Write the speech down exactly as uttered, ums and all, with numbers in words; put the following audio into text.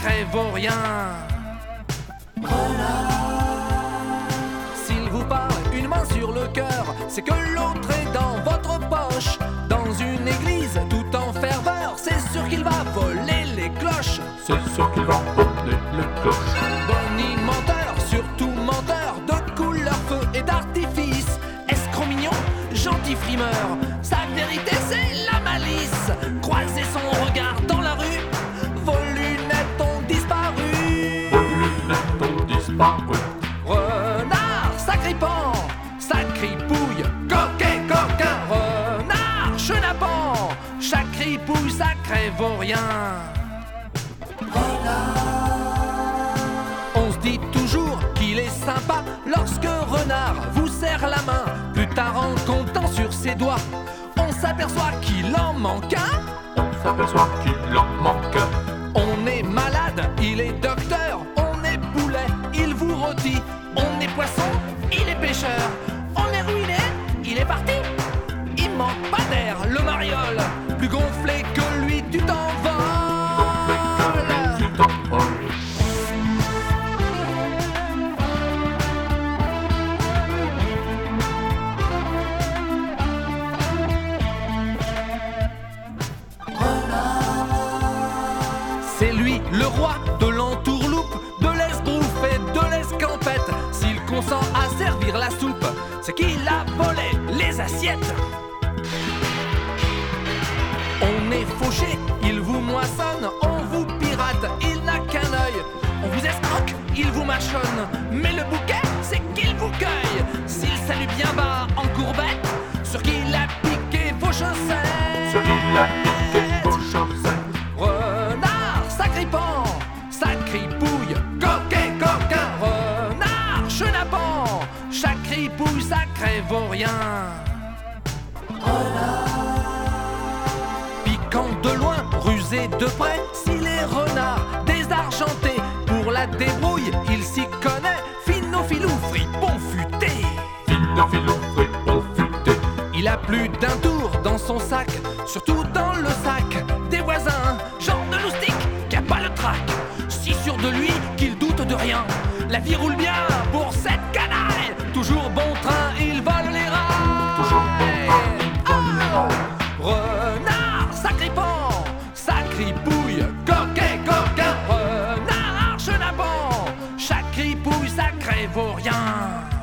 sacré vaurien. S'il vous parle une main sur le cœur, c'est que l'autre est dans votre poche. Dans une église tout en ferveur, c'est sûr qu'il va voler les cloches. C'est sûr qu'il va voler les cloches. Bonnie menteur, surtout menteur, de couleur feu et d'artifice. Escroc mignon, gentil frimeur, sa vérité c'est la malice. Croiser son regard dans la rue, vos lunettes ont disparu. Vos lunettes ont disparu. Renard, sacripant, sacripouille, coquet, coquin. Renard, chenapan, sacripouille, sacré vaurien. On se dit toujours qu'il est sympa lorsque Renard vous serre la main. Plus tard en comptant sur ses doigts, on s'aperçoit qu'il en manque un. On s'aperçoit qu'il en manque un. On est malade, il est docteur. On est poulet, il vous rôtit. On est poisson, il est pêcheur. On est ruiné, il est parti. Il manque pas d'air, le mariole. Plus gonflé que lui, tu t'envoles. Tu t'envoles. C'est lui, le roi de l'entourloupe, de l'esbrouffe et de l'escampette. S'il consent à servir la soupe, c'est qu'il a volé les assiettes. On est fauché, il vous moissonne, on vous pirate, il n'a qu'un œil. On vous escroque, il vous mâchonne, mais le bouquet, c'est qu'il vous cueille. S'il salue bien bas en courbette, sur qu'il a piqué vos chaussettes. Sur qu'il a piqué vos chaussettes. Renard, sacripant, sacripouille, coquet, coquin. Renard, chenapan, sacripouille, sacré vaurien. Piquant de loin, rusé de près, s'il est renard, désargenté. Pour la débrouille, il s'y connaît, finofilou, fripon futé. Finofilou, fripon futé. Il a plus d'un tour dans son sac, surtout dans le sac des voisins. Genre de loustique qui a pas le trac, si sûr de lui qu'il doute de rien. La vie roule bien pour cette canaille, toujours bon train, il vole les rails. Toujours bon train, il vole les rails. Renard, sacripant, sacripouille, coquet, coquin. Renard, chenapan, sacripouille, sacré vaurien.